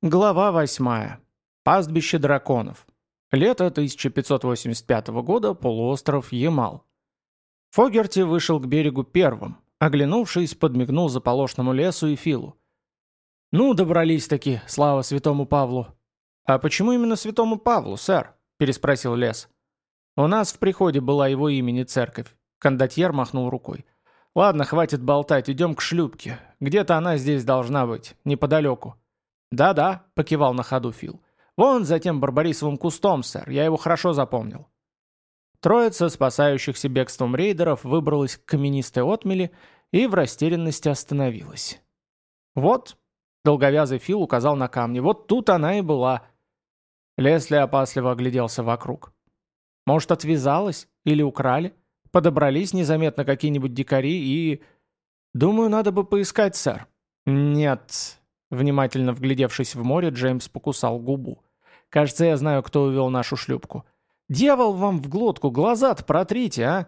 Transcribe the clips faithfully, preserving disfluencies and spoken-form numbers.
Глава восьмая. Пастбище драконов. Лето тысяча пятьсот восемьдесят пятого года, полуостров Ямал. Фогерти вышел к берегу первым. Оглянувшись, подмигнул заполошному лесу и Филу. «Ну, добрались-таки, слава святому Павлу!» «А почему именно святому Павлу, сэр?» – переспросил лес. «У нас в приходе была его имени церковь». Кондотьер махнул рукой. «Ладно, хватит болтать, идем к шлюпке. Где-то она здесь должна быть, неподалеку». «Да-да», — покивал на ходу Фил. «Вон за тем барбарисовым кустом, сэр, я его хорошо запомнил». Троица спасающихся бегством рейдеров выбралась к каменистой отмели и в растерянности остановилась. «Вот», — долговязый Фил указал на камни, — «вот тут она и была». Лесли опасливо огляделся вокруг. «Может, отвязалась? Или украли? Подобрались незаметно какие-нибудь дикари и...» «Думаю, надо бы поискать, сэр». «Нет», — внимательно вглядевшись в море, Джеймс покусал губу. «Кажется, я знаю, кто увел нашу шлюпку». «Дьявол вам в глотку, глаза-то протрите, а!»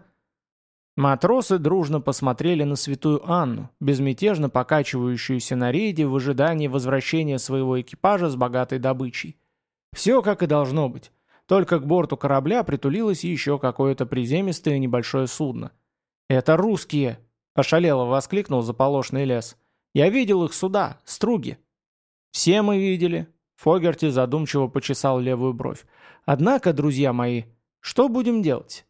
Матросы дружно посмотрели на святую Анну, безмятежно покачивающуюся на рейде в ожидании возвращения своего экипажа с богатой добычей. Все как и должно быть. Только к борту корабля притулилось еще какое-то приземистое небольшое судно. «Это русские!» – ошалело воскликнул заполошный лес. «Я видел их суда, струги». «Все мы видели», – Фогерти задумчиво почесал левую бровь. «Однако, друзья мои, что будем делать?»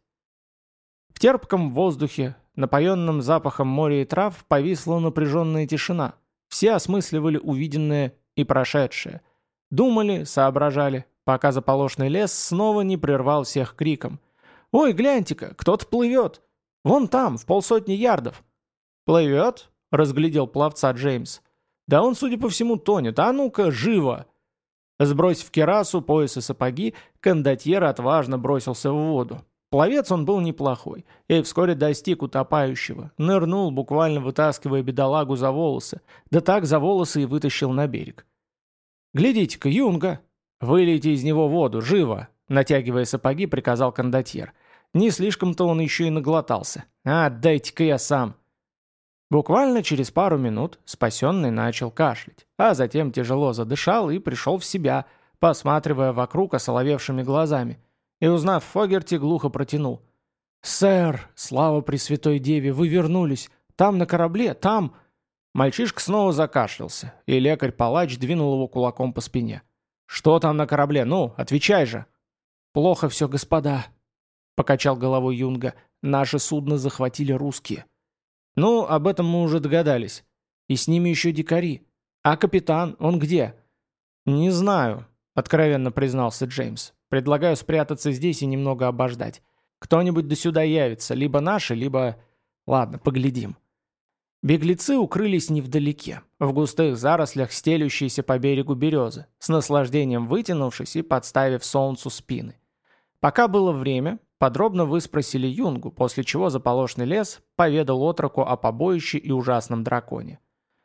В терпком воздухе, напоенном запахом моря и трав, повисла напряженная тишина. Все осмысливали увиденное и прошедшее. Думали, соображали, пока заполошный лес снова не прервал всех криком. «Ой, гляньте-ка, кто-то плывет! Вон там, в полсотни ярдов!» «Плывет?» — разглядел пловца Джеймс. «Да он, судя по всему, тонет. А ну-ка, живо!» Сбросив кирасу, пояс и сапоги, кондотьер отважно бросился в воду. Пловец он был неплохой, и вскоре достиг утопающего, нырнул, буквально вытаскивая бедолагу за волосы, да так за волосы и вытащил на берег. «Глядите-ка, юнга! Вылейте из него воду, живо!» Натягивая сапоги, приказал кондотьер. Не слишком-то он еще и наглотался. «А, дайте-ка я сам!» Буквально через пару минут спасенный начал кашлять, а затем тяжело задышал и пришел в себя, посматривая вокруг осоловевшими глазами, и, узнав Фогерти, глухо протянул. «Сэр, слава Пресвятой Деве, вы вернулись! Там на корабле, там...» Мальчишка снова закашлялся, и лекарь-палач двинул его кулаком по спине. «Что там на корабле? Ну, отвечай же!» «Плохо все, господа», — покачал головой Юнга. «Наше судно захватили русские». «Ну, об этом мы уже догадались. И с ними еще дикари. А капитан, он где?» «Не знаю», — откровенно признался Джеймс. «Предлагаю спрятаться здесь и немного обождать. Кто-нибудь до сюда явится, либо наши, либо... Ладно, поглядим». Беглецы укрылись невдалеке, в густых зарослях стелющейся по берегу березы, с наслаждением вытянувшись и подставив солнцу спины. Пока было время, подробно выспросили Юнгу, после чего заполошный лес поведал отроку о побоище и ужасном драконе.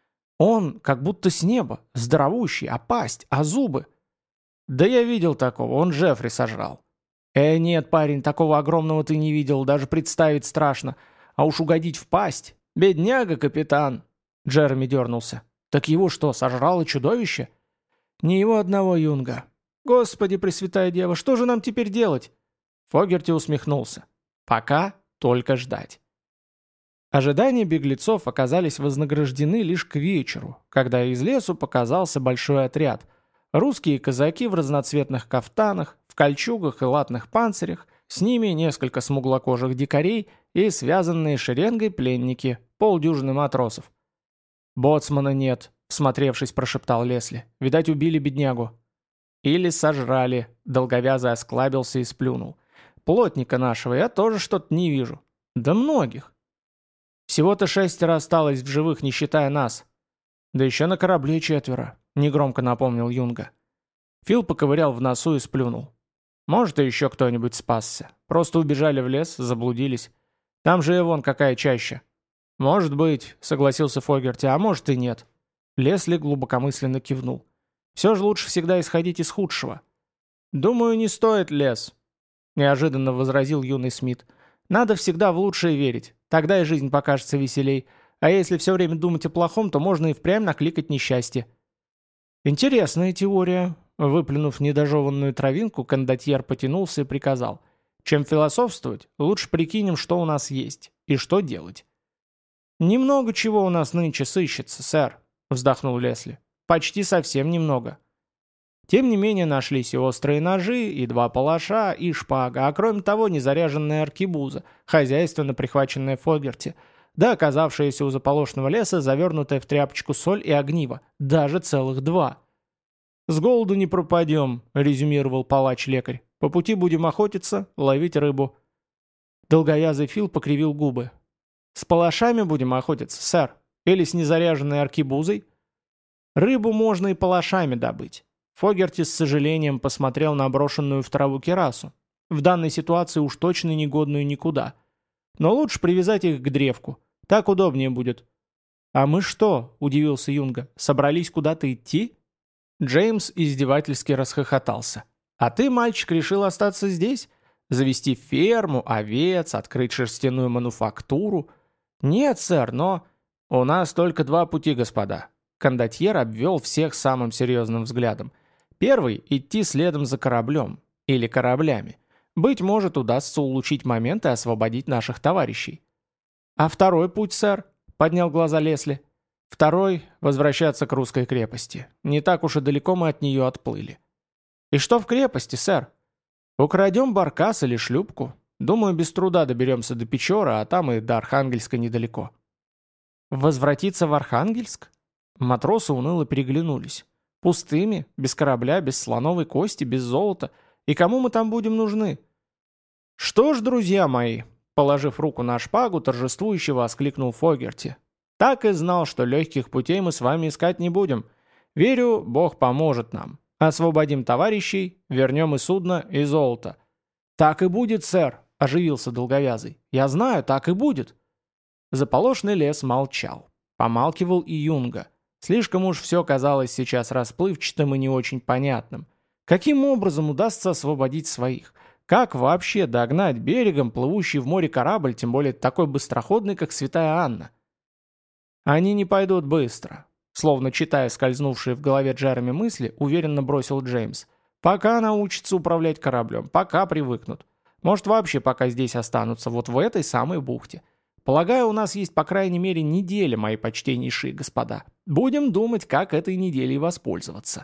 Он как будто с неба, здоровущий, а пасть, а зубы. «Да я видел такого, он Джеффри сожрал». «Э, нет, парень, такого огромного ты не видел, даже представить страшно. А уж угодить в пасть. Бедняга, капитан!» Джереми дернулся. «Так его что, сожрало чудовище?» «Не его одного, Юнга. Господи, Пресвятая Дева, что же нам теперь делать?» Фогерти усмехнулся. «Пока только ждать». Ожидания беглецов оказались вознаграждены лишь к вечеру, когда из лесу показался большой отряд. Русские казаки в разноцветных кафтанах, в кольчугах и латных панцирях, с ними несколько смуглокожих дикарей и связанные шеренгой пленники, полдюжины матросов. «Боцмана нет», — всмотревшись, прошептал Лесли. «Видать, убили беднягу». «Или сожрали», — долговязый осклабился и сплюнул. «Плотника нашего я тоже что-то не вижу. Да многих. Всего-то шестеро осталось в живых, не считая нас. Да еще на корабле четверо», — негромко напомнил Юнга. Фил поковырял в носу и сплюнул. «Может, и еще кто-нибудь спасся. Просто убежали в лес, заблудились. Там же и вон какая чаща». «Может быть», — согласился Фогерти, — «а может и нет». Лесли глубокомысленно кивнул. «Все же лучше всегда исходить из худшего». «Думаю, не стоит, Лес», — неожиданно возразил юный Смит. «Надо всегда в лучшее верить. Тогда и жизнь покажется веселей. А если все время думать о плохом, то можно и впрямь накликать несчастье». Интересная теория. Выплюнув недожеванную травинку, кондотьер потянулся и приказал. Чем философствовать, лучше прикинем, что у нас есть, и что делать. «Немного чего у нас нынче сыщется, сэр», — вздохнул Лесли. «Почти совсем немного». Тем не менее нашлись и острые ножи, и два палаша, и шпага, а кроме того незаряженная аркебуза, хозяйственно прихваченная Фогерти, да оказавшаяся у заполошенного леса, завернутая в тряпочку соль и огниво, даже целых два. «С голоду не пропадем», — резюмировал палач-лекарь. «По пути будем охотиться, ловить рыбу». Долговязый Фил покривил губы. «С палашами будем охотиться, сэр? Или с незаряженной аркебузой?» «Рыбу можно и палашами добыть». Фогерти с сожалением посмотрел на брошенную в траву кирасу. В данной ситуации уж точно негодную никуда. Но лучше привязать их к древку. Так удобнее будет. «А мы что?» – удивился Юнга. «Собрались куда-то идти?» Джеймс издевательски расхохотался. «А ты, мальчик, решил остаться здесь? Завести ферму, овец, открыть шерстяную мануфактуру?» «Нет, сэр, но...» «У нас только два пути, господа». Кондотьер обвел всех самым серьезным взглядом. Первый – идти следом за кораблем. Или кораблями. Быть может, удастся улучшить момент и освободить наших товарищей. «А второй путь, сэр?» – поднял глаза Лесли. «Второй – возвращаться к русской крепости. Не так уж и далеко мы от нее отплыли». «И что в крепости, сэр?» «Украдем баркас или шлюпку. Думаю, без труда доберемся до Печоры, а там и до Архангельска недалеко». «Возвратиться в Архангельск?» Матросы уныло переглянулись. «Пустыми, без корабля, без слоновой кости, без золота. И кому мы там будем нужны?» «Что ж, друзья мои», — положив руку на шпагу, торжествующе воскликнул Фогерти. «Так и знал, что легких путей мы с вами искать не будем. Верю, Бог поможет нам. Освободим товарищей, вернем и судно, и золото». «Так и будет, сэр», — оживился долговязый. «Я знаю, так и будет». Заполошный лес молчал. Помалкивал и Юнга. Слишком уж все казалось сейчас расплывчатым и не очень понятным. Каким образом удастся освободить своих? Как вообще догнать берегом плывущий в море корабль, тем более такой быстроходный, как Святая Анна? «Они не пойдут быстро», — словно читая скользнувшие в голове Джереми мысли, уверенно бросил Джеймс. «Пока научатся управлять кораблем, пока привыкнут. Может, вообще пока здесь останутся, вот в этой самой бухте. Полагаю, у нас есть по крайней мере неделя, мои почтеннейшие господа. Будем думать, как этой неделей воспользоваться».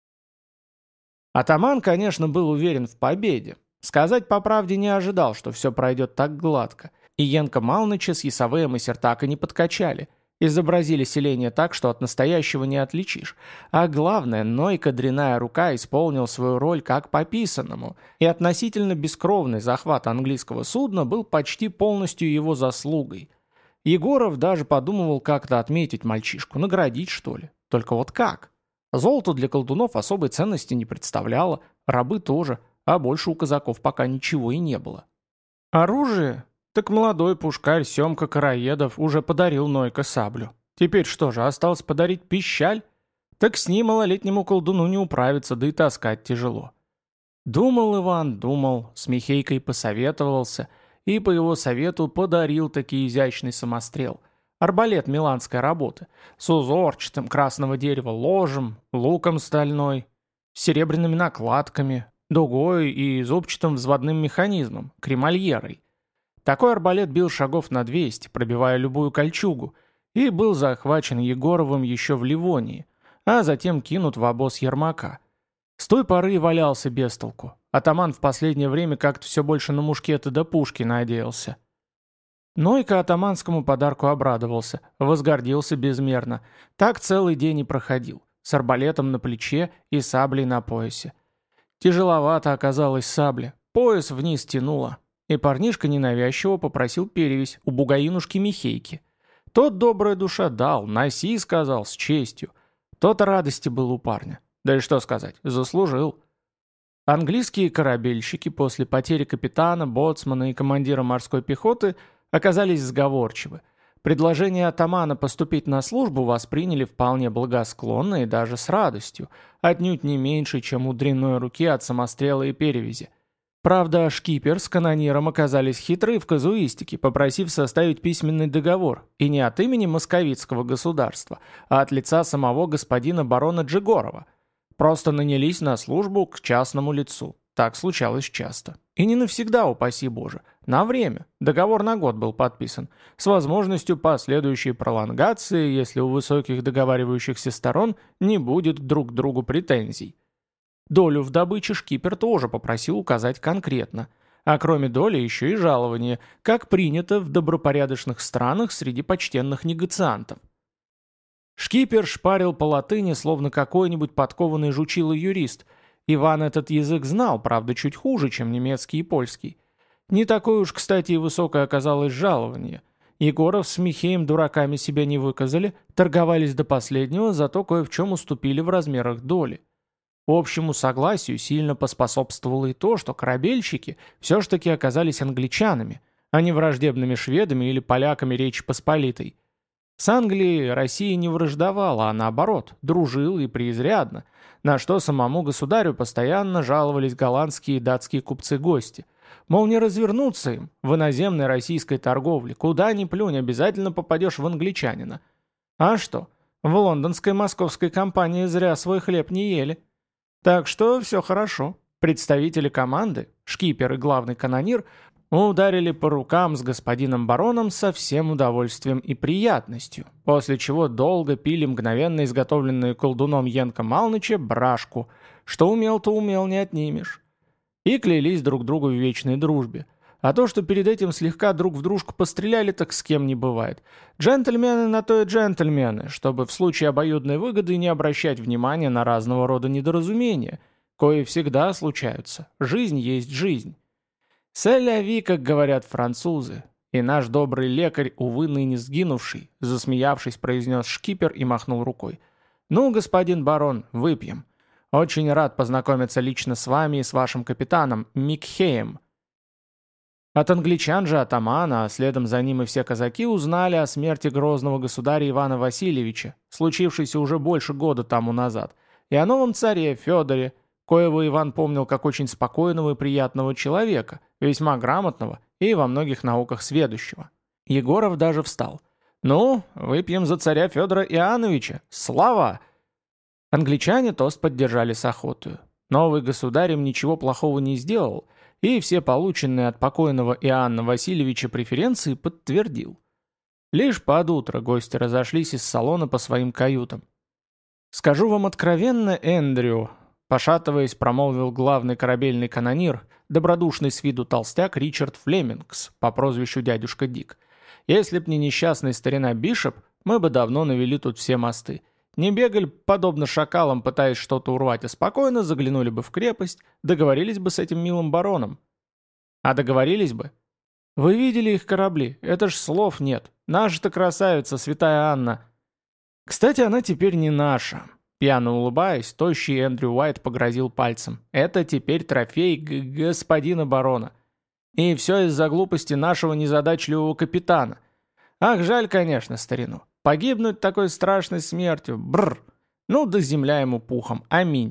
Атаман, конечно, был уверен в победе. Сказать по правде не ожидал, что все пройдет так гладко. И Янка Малныча с Ясовеем и Сертака не подкачали. Изобразили селение так, что от настоящего не отличишь. А главное, Нойка дряная рука исполнил свою роль как по писанному, и относительно бескровный захват английского судна был почти полностью его заслугой. Егоров даже подумывал как-то отметить мальчишку, наградить что ли. Только вот как? Золото для колдунов особой ценности не представляло, рабы тоже, а больше у казаков пока ничего и не было. Оружие? Так молодой пушкарь Семка Караедов уже подарил Нойко саблю. Теперь что же, осталось подарить пищаль? Так с ним малолетнему колдуну не управиться, да и таскать тяжело. Думал Иван, думал, с Михейкой посоветовался, и по его совету подарил таки изящный самострел. Арбалет миланской работы, с узорчатым красного дерева ложем, луком стальной, с серебряными накладками, дугой и зубчатым взводным механизмом, кремольерой. Такой арбалет бил шагов на двести, пробивая любую кольчугу, и был захвачен Егоровым еще в Ливонии, а затем кинут в обоз Ермака. С той поры и валялся без толку. Атаман в последнее время как-то все больше на мушкеты да пушки надеялся. Нойко атаманскому подарку обрадовался, возгордился безмерно. Так целый день и проходил, с арбалетом на плече и саблей на поясе. Тяжеловато оказалась сабля, пояс вниз тянуло. И парнишка ненавязчиво попросил перевязь у бугаинушки Михейки. Тот добрая душа дал, носи, сказал, с честью. Тот радости был у парня. Да и что сказать, заслужил. Английские корабельщики после потери капитана, боцмана и командира морской пехоты оказались сговорчивы. Предложение атамана поступить на службу восприняли вполне благосклонно и даже с радостью, отнюдь не меньше, чем у дрянной руки от самострела и перевязи. Правда, шкипер с канониром оказались хитры в казуистике, попросив составить письменный договор, и не от имени московитского государства, а от лица самого господина барона Джигорова. Просто нанялись на службу к частному лицу. Так случалось часто. И не навсегда, упаси Боже. На время. Договор на год был подписан. С возможностью последующей пролонгации, если у высоких договаривающихся сторон не будет друг к другу претензий. Долю в добыче шкипер тоже попросил указать конкретно. А кроме доли еще и жалование, как принято в добропорядочных странах среди почтенных негациантов. Шкипер шпарил по латыни, словно какой-нибудь подкованный жучило-юрист. Иван этот язык знал, правда, чуть хуже, чем немецкий и польский. Не такое уж, кстати, и высокое оказалось жалование. Егоров с Михеем дураками себя не выказали, торговались до последнего, зато кое в чем уступили в размерах доли. Общему согласию сильно поспособствовало и то, что корабельщики все ж таки оказались англичанами, а не враждебными шведами или поляками Речи Посполитой. С Англией Россия не враждовала, а наоборот, дружила и преизрядно, на что самому государю постоянно жаловались голландские и датские купцы-гости. Мол, не развернуться им в иноземной российской торговле, куда ни плюнь, обязательно попадешь в англичанина. А что, в лондонской московской компании зря свой хлеб не ели. Так что все хорошо. Представители команды, шкипер и главный канонир, ударили по рукам с господином бароном со всем удовольствием и приятностью, после чего долго пили мгновенно изготовленную колдуном Янка Малныча брашку, что умел, то умел, не отнимешь. И клялись друг другу в вечной дружбе. А то, что перед этим слегка друг в дружку постреляли, так с кем не бывает. Джентльмены на то и джентльмены, чтобы в случае обоюдной выгоды не обращать внимания на разного рода недоразумения, кои всегда случаются. Жизнь есть жизнь. «Селяви», как говорят французы. И наш добрый лекарь, увы, ныне сгинувший, засмеявшись, произнес шкипер и махнул рукой. «Ну, господин барон, выпьем. Очень рад познакомиться лично с вами и с вашим капитаном, Микхеем». От англичан же атамана, а следом за ним и все казаки узнали о смерти грозного государя Ивана Васильевича, случившейся уже больше года тому назад, и о новом царе Федоре, коего Иван помнил как очень спокойного и приятного человека, весьма грамотного и во многих науках сведущего. Егоров даже встал. «Ну, выпьем за царя Федора Иоанновича! Слава!» Англичане тост поддержали с охотою. Новый государь им ничего плохого не сделал, и все полученные от покойного Иоанна Васильевича преференции подтвердил. Лишь под утро гости разошлись из салона по своим каютам. «Скажу вам откровенно, Эндрю», — пошатываясь, промолвил главный корабельный канонир, добродушный с виду толстяк Ричард Флемингс по прозвищу дядюшка Дик. «Если б не несчастный старина Бишоп, мы бы давно навели тут все мосты. Не бегали, подобно шакалам, пытаясь что-то урвать, а спокойно заглянули бы в крепость, договорились бы с этим милым бароном». «А договорились бы?» «Вы видели их корабли? Это ж слов нет. Наша-то красавица, святая Анна». «Кстати, она теперь не наша». Пьяно улыбаясь, тощий Эндрю Уайт погрозил пальцем. «Это теперь трофей г господина барона. И все из-за глупости нашего незадачливого капитана. Ах, жаль, конечно, старину. Погибнуть такой страшной смертью. Бррр. Ну да земля ему пухом. Аминь».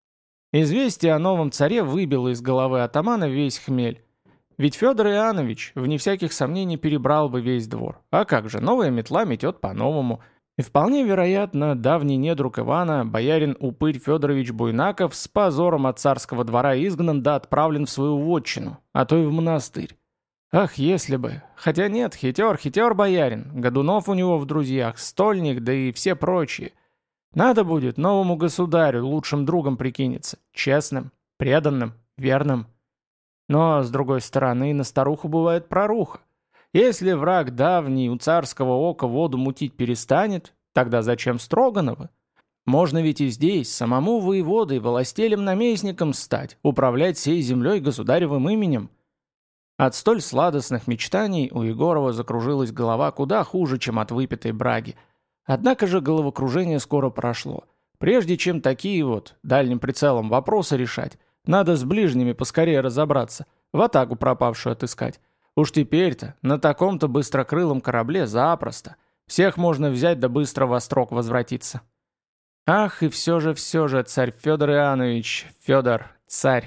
Известие о новом царе выбило из головы атамана весь хмель. Ведь Федор Иоаннович, вне всяких сомнений, перебрал бы весь двор. А как же, новая метла метет по-новому. И вполне вероятно, давний недруг Ивана, боярин Упырь Федорович Буйнаков, с позором от царского двора изгнан да отправлен в свою вотчину, а то и в монастырь. Ах, если бы. Хотя нет, хитер, хитер боярин, Годунов у него в друзьях, Стольник, да и все прочие. Надо будет новому государю лучшим другом прикинется, честным, преданным, верным. Но, с другой стороны, на старуху бывает проруха. Если враг давний у царского ока воду мутить перестанет, тогда зачем Строгановы? Можно ведь и здесь самому воеводой, властелем-наместником стать, управлять всей землей государевым именем. От столь сладостных мечтаний у Егорова закружилась голова куда хуже, чем от выпитой браги. Однако же головокружение скоро прошло. Прежде чем такие вот, дальним прицелом, вопросы решать, надо с ближними поскорее разобраться, ватагу пропавшую отыскать. Уж теперь-то на таком-то быстрокрылом корабле запросто. Всех можно взять да быстро во строк возвратиться. Ах, и все же, все же, царь Федор Иоаннович, Федор, царь,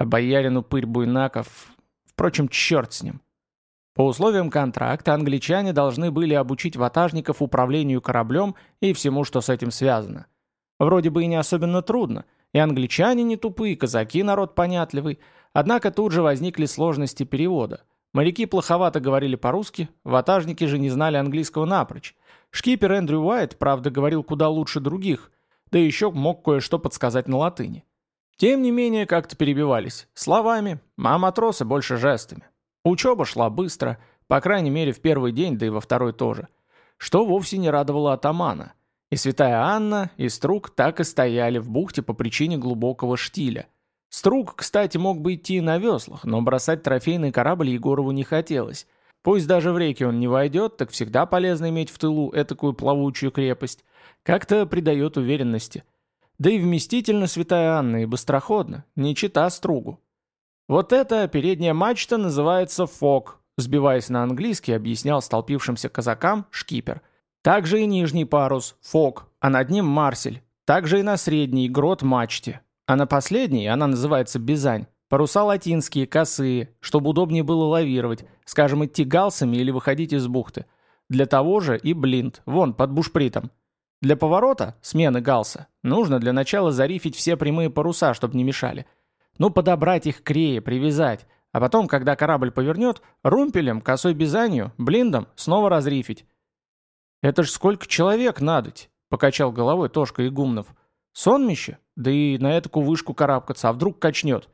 А боярину Пырь Буйнаков... Впрочем, черт с ним. По условиям контракта англичане должны были обучить ватажников управлению кораблем и всему, что с этим связано. Вроде бы и не особенно трудно, и англичане не тупые, казаки народ понятливый, однако тут же возникли сложности перевода. Моряки плоховато говорили по-русски, ватажники же не знали английского напрочь. Шкипер Эндрю Уайт, правда, говорил куда лучше других, да еще мог кое-что подсказать на латыни. Тем не менее, как-то перебивались. Словами, а матросы больше жестами. Учеба шла быстро, по крайней мере в первый день, да и во второй тоже. Что вовсе не радовало атамана. И святая Анна, и Струк так и стояли в бухте по причине глубокого штиля. Струк, кстати, мог бы идти на веслах, но бросать трофейный корабль Егорову не хотелось. Пусть даже в реки он не войдет, так всегда полезно иметь в тылу этакую плавучую крепость. Как-то придает уверенности. Да и вместительно святая Анна и быстроходно, не чита Стругу. Вот эта передняя мачта называется фок, сбиваясь на английский, объяснял столпившимся казакам шкипер. Также и нижний парус, фок, а над ним марсель. Также и на средней, грот мачте. А на последней, она называется бизань, паруса латинские, косые, чтобы удобнее было лавировать, скажем, идти галсами или выходить из бухты. Для того же и блинт, вон, под бушпритом. Для поворота, смены галса, нужно для начала зарифить все прямые паруса, чтобы не мешали. Ну, подобрать их к рее, привязать, а потом, когда корабль повернет, румпелем, косой бизанью, блиндом снова разрифить. «Это ж сколько человек надоть?» — покачал головой Тошка Игумнов. «Сонмище? Да и на эту вышку карабкаться, а вдруг качнет?»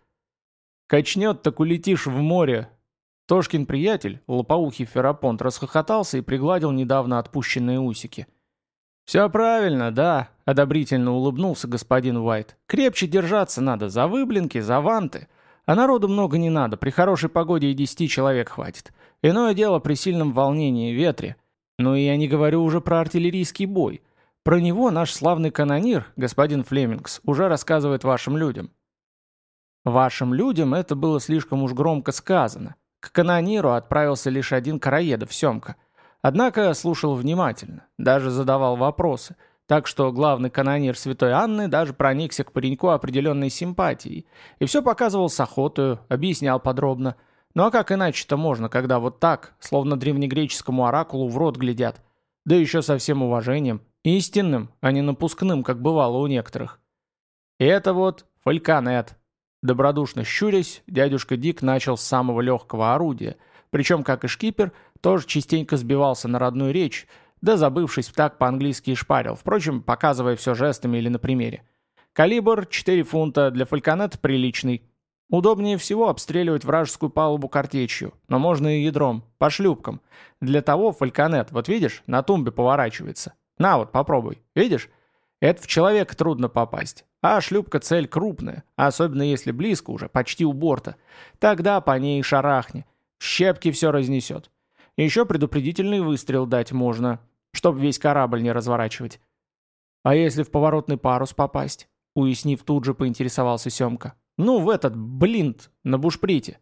«Качнет, так улетишь в море!» Тошкин приятель, лопоухий Ферапонт, расхохотался и пригладил недавно отпущенные усики. «Все правильно, да», — одобрительно улыбнулся господин Уайт. «Крепче держаться надо, за выблинки, за ванты. А народу много не надо, при хорошей погоде и десяти человек хватит. Иное дело при сильном волнении и ветре. Ну и я не говорю уже про артиллерийский бой. Про него наш славный канонир, господин Флемингс, уже рассказывает вашим людям». «Вашим людям» это было слишком уж громко сказано. К канониру отправился лишь один Караедов, Семка. Однако слушал внимательно, даже задавал вопросы, так что главный канонир Святой Анны даже проникся к пареньку определенной симпатией и все показывал с охотою, объяснял подробно. Ну а как иначе-то можно, когда вот так, словно древнегреческому оракулу в рот глядят, да еще со всем уважением, истинным, а не напускным, как бывало у некоторых. И это вот фальконет. Добродушно щурясь, дядюшка Дик начал с самого легкого орудия, причем, как и шкипер, тоже частенько сбивался на родную речь, да забывшись так по-английски и шпарил, впрочем, показывая все жестами или на примере. Калибр четыре фунта, для фальконета приличный. Удобнее всего обстреливать вражескую палубу картечью, но можно и ядром, по шлюпкам. Для того фальконет, вот видишь, на тумбе поворачивается. На вот, попробуй, видишь? Это в человека трудно попасть. А шлюпка цель крупная, особенно если близко уже, почти у борта. Тогда по ней и шарахни. В щепки все разнесет. Еще предупредительный выстрел дать можно, чтобы весь корабль не разворачивать. А если в поворотный парус попасть? Уяснив, тут же поинтересовался Семка. Ну, в этот блинт на бушприте.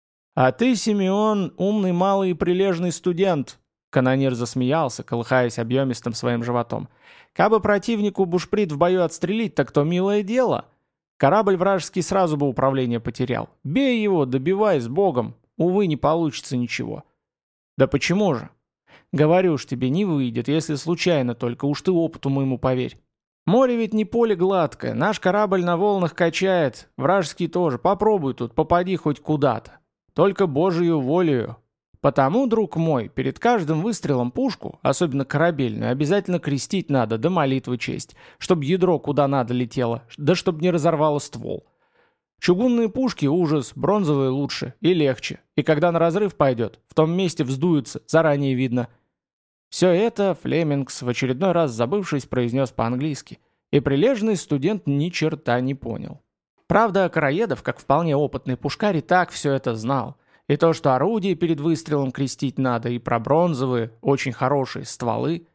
А ты, Симеон, умный, малый и прилежный студент. Канонир засмеялся, колыхаясь объемистым своим животом. Кабы противнику бушприт в бою отстрелить, так то милое дело. Корабль вражеский сразу бы управление потерял. Бей его, добивай с Богом. Увы, не получится ничего. Да почему же? Говорю ж тебе, не выйдет, если случайно только, уж ты опыту моему поверь. Море ведь не поле гладкое, наш корабль на волнах качает, вражеский тоже. Попробуй тут, попади хоть куда-то. Только Божию волею. Потому, друг мой, перед каждым выстрелом пушку, особенно корабельную, обязательно крестить надо, да молитвы честь, чтобы ядро куда надо летело, да чтобы не разорвало ствол. Чугунные пушки — ужас, бронзовые лучше и легче, и когда на разрыв пойдет, в том месте вздуются, заранее видно. Все это Флемингс, в очередной раз забывшись, произнес по-английски, и прилежный студент ни черта не понял. Правда, Караедов, как вполне опытный пушкарь, и так все это знал. И то, что орудие перед выстрелом крестить надо, и про бронзовые, очень хорошие стволы.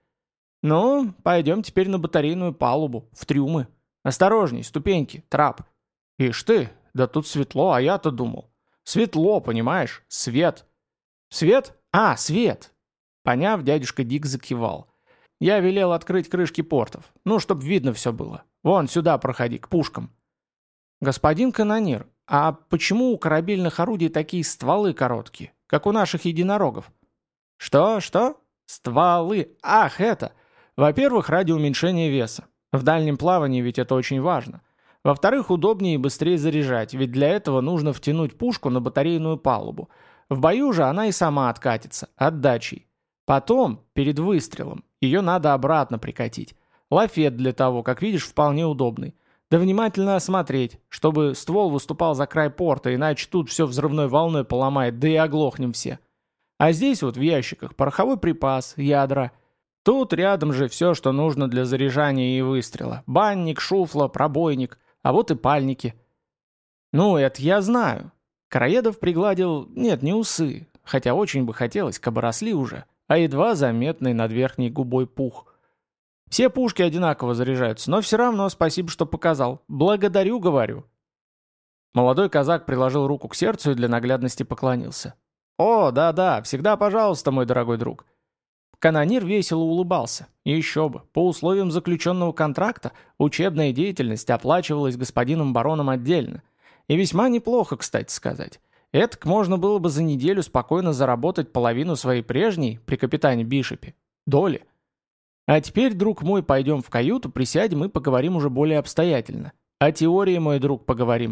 Ну, пойдем теперь на батарейную палубу, в трюмы. Осторожней, ступеньки, трап. Ишь ты, да тут светло, а я-то думал. Светло, понимаешь, свет. Свет? А, свет. Поняв, дядюшка Дик закивал. Я велел открыть крышки портов, ну, чтоб видно все было. Вон, сюда проходи, к пушкам. Господин канонир, а почему у корабельных орудий такие стволы короткие, как у наших единорогов?» «Что, что? Стволы. Ах, это! Во-первых, ради уменьшения веса. В дальнем плавании ведь это очень важно. Во-вторых, удобнее и быстрее заряжать, ведь для этого нужно втянуть пушку на батарейную палубу. В бою же она и сама откатится, отдачей. Потом, перед выстрелом, ее надо обратно прикатить. Лафет для того, как видишь, вполне удобный. Да внимательно осмотреть, чтобы ствол выступал за край порта, иначе тут все взрывной волной поломает, да и оглохнем все. А здесь вот в ящиках пороховой припас, ядра. Тут рядом же все, что нужно для заряжания и выстрела. Банник, шуфла, пробойник, а вот и пальники. Ну, это я знаю. Короедов пригладил, нет, не усы, хотя очень бы хотелось, кабы росли уже, а едва заметный над верхней губой пух. Все пушки одинаково заряжаются, но все равно спасибо, что показал. Благодарю, говорю. Молодой казак приложил руку к сердцу и для наглядности поклонился. «О, да-да, всегда пожалуйста, мой дорогой друг». Канонир весело улыбался. И еще бы, по условиям заключенного контракта учебная деятельность оплачивалась господином бароном отдельно. И весьма неплохо, кстати сказать. Этак можно было бы за неделю спокойно заработать половину своей прежней, при капитане Бишопе, доли. А теперь, друг мой, пойдем в каюту, присядем и поговорим уже более обстоятельно. О теории, мой друг, поговорим.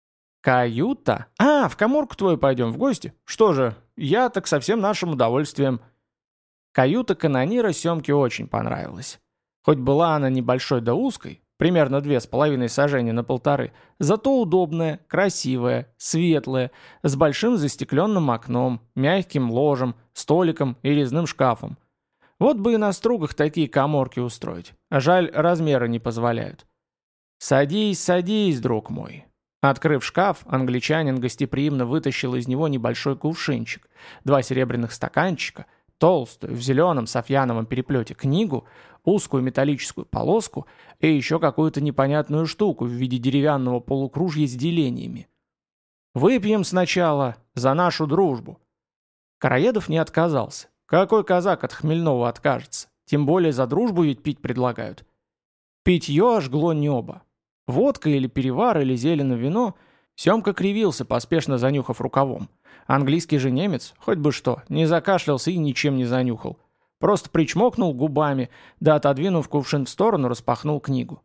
Каюта? А, в каморку твою пойдем, в гости? Что же, я так со всем нашим удовольствием. Каюта канонира Семке очень понравилась. Хоть была она небольшой да узкой, примерно две с половиной сажени на полторы, зато удобная, красивая, светлая, с большим застекленным окном, мягким ложем, столиком и резным шкафом. Вот бы и на стругах такие каморки устроить, а жаль, размеры не позволяют. «Садись, садись, друг мой». Открыв шкаф, англичанин гостеприимно вытащил из него небольшой кувшинчик, два серебряных стаканчика, толстую, в зеленом софьяновом переплете книгу, узкую металлическую полоску и еще какую-то непонятную штуку в виде деревянного полукружья с делениями. «Выпьем сначала за нашу дружбу». Короедов не отказался. Какой казак от хмельного откажется? Тем более за дружбу ведь пить предлагают. Питье ожгло небо. Водка или перевар, или зелено вино. Семка кривился, поспешно занюхав рукавом. Английский же немец, хоть бы что, не закашлялся и ничем не занюхал. Просто причмокнул губами, да, отодвинув кувшин в сторону, распахнул книгу.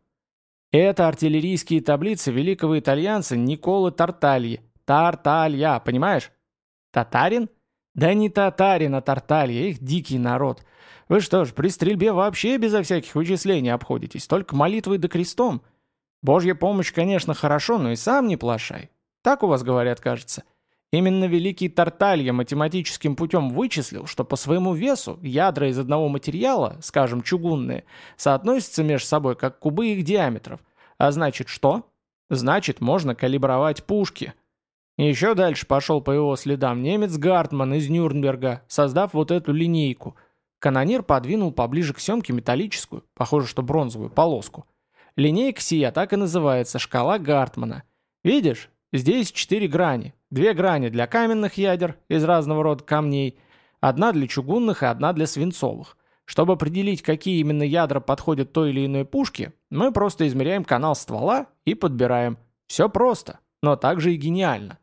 Это артиллерийские таблицы великого итальянца Николы Тартальи. Тарталья, понимаешь? Татарин? Да не татарин, а Тарталья, их дикий народ. Вы что ж, при стрельбе вообще безо всяких вычислений обходитесь, только молитвой да крестом. Божья помощь, конечно, хорошо, но и сам не плашай. Так у вас говорят, кажется. Именно великий Тарталья математическим путем вычислил, что по своему весу ядра из одного материала, скажем, чугунные, соотносятся между собой как кубы их диаметров. А значит что? Значит, можно калибровать пушки. И еще дальше пошел по его следам немец Гартман из Нюрнберга, создав вот эту линейку. Канонир подвинул поближе к Семке металлическую, похоже, что бронзовую, полоску. Линейка сия так и называется «Шкала Гартмана». Видишь, здесь четыре грани. Две грани для каменных ядер из разного рода камней, одна для чугунных и одна для свинцовых. Чтобы определить, какие именно ядра подходят той или иной пушке, мы просто измеряем канал ствола и подбираем. Все просто, но также и гениально.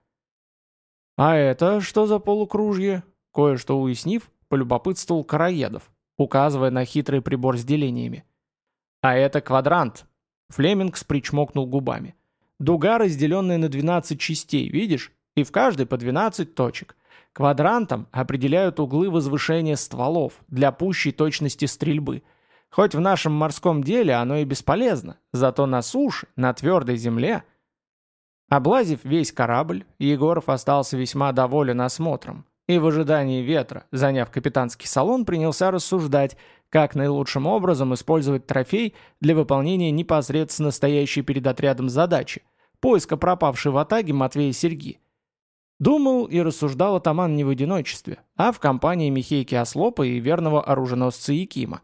«А это что за полукружье?» Кое-что уяснив, полюбопытствовал Короедов, указывая на хитрый прибор с делениями. «А это квадрант». Флемингс причмокнул губами. «Дуга, разделенная на двенадцать частей, видишь? И в каждой по двенадцать точек. Квадрантом определяют углы возвышения стволов для пущей точности стрельбы. Хоть в нашем морском деле оно и бесполезно, зато на суше, на твердой земле...» Облазив весь корабль, Егоров остался весьма доволен осмотром и в ожидании ветра, заняв капитанский салон, принялся рассуждать, как наилучшим образом использовать трофей для выполнения непосредственно стоящей перед отрядом задачи – поиска пропавшей в атаге Матвея Серьги. Думал и рассуждал атаман не в одиночестве, а в компании Михейки Ослопа и верного оруженосца Якима.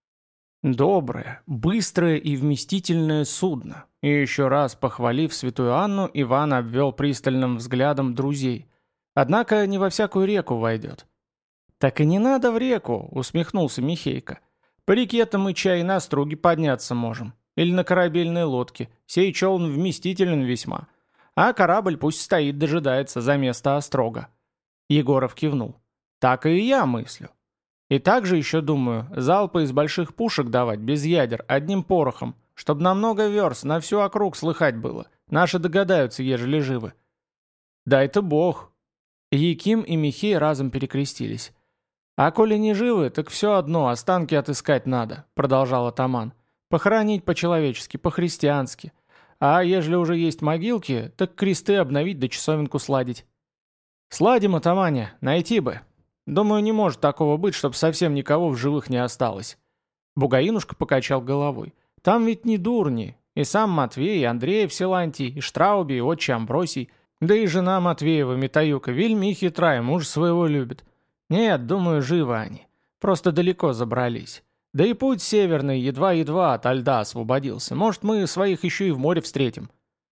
Доброе, быстрое и вместительное судно. И еще раз похвалив святую Анну, Иван обвел пристальным взглядом друзей. Однако не во всякую реку войдет. «Так и не надо в реку», — усмехнулся Михейка. «По реке-то мы чай на струге подняться можем. Или на корабельной лодке. Сей челн вместителен весьма. А корабль пусть стоит, дожидается за место острога». Егоров кивнул. «Так и я мыслю. И также еще думаю, залпы из больших пушек давать, без ядер, одним порохом, чтобы на много верст, на всю округ слыхать было. Наши догадаются, ежели живы». «Дай-то бог». Яким и Михей разом перекрестились. «А коли не живы, так все одно, останки отыскать надо», — продолжал атаман. «Похоронить по-человечески, по-христиански. А ежели уже есть могилки, так кресты обновить да часовенку сладить». «Сладим, атамане, найти бы. Думаю, не может такого быть, чтобы совсем никого в живых не осталось». Бугаинушка покачал головой. «Там ведь не дурни. И сам Матвей, и Андреев Силантий, и Штрауби, и отче Амбросий. Да и жена Матвеева, Митаюка, вельми хитрая, муж своего любит. Нет, думаю, живы они. Просто далеко забрались. Да и путь северный едва-едва от льда освободился. Может, мы своих еще и в море встретим».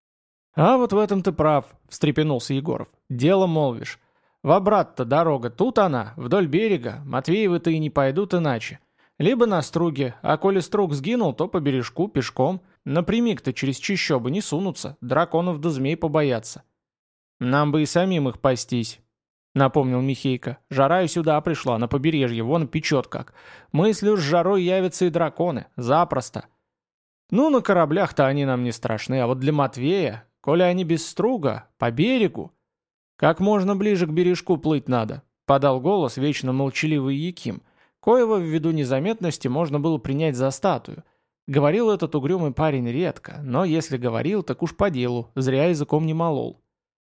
«А вот в этом ты прав», — встрепенулся Егоров. «Дело молвишь. В обрат-то дорога тут она, вдоль берега. Матвеевы-то и не пойдут иначе. Либо на струге, а коли струг сгинул, то по бережку, пешком. Напрямик-то через чащобы не сунутся, драконов да змей побоятся». «Нам бы и самим их пастись», — напомнил Михейка. «Жара и сюда пришла, на побережье, вон печет как. Мыслю, с жарой явятся и драконы. Запросто». «Ну, на кораблях-то они нам не страшны, а вот для Матвея, коли они без струга, по берегу...» «Как можно ближе к бережку плыть надо», — подал голос вечно молчаливый Яким, коего ввиду незаметности можно было принять за статую. Говорил этот угрюмый парень редко, но если говорил, так уж по делу, зря языком не молол.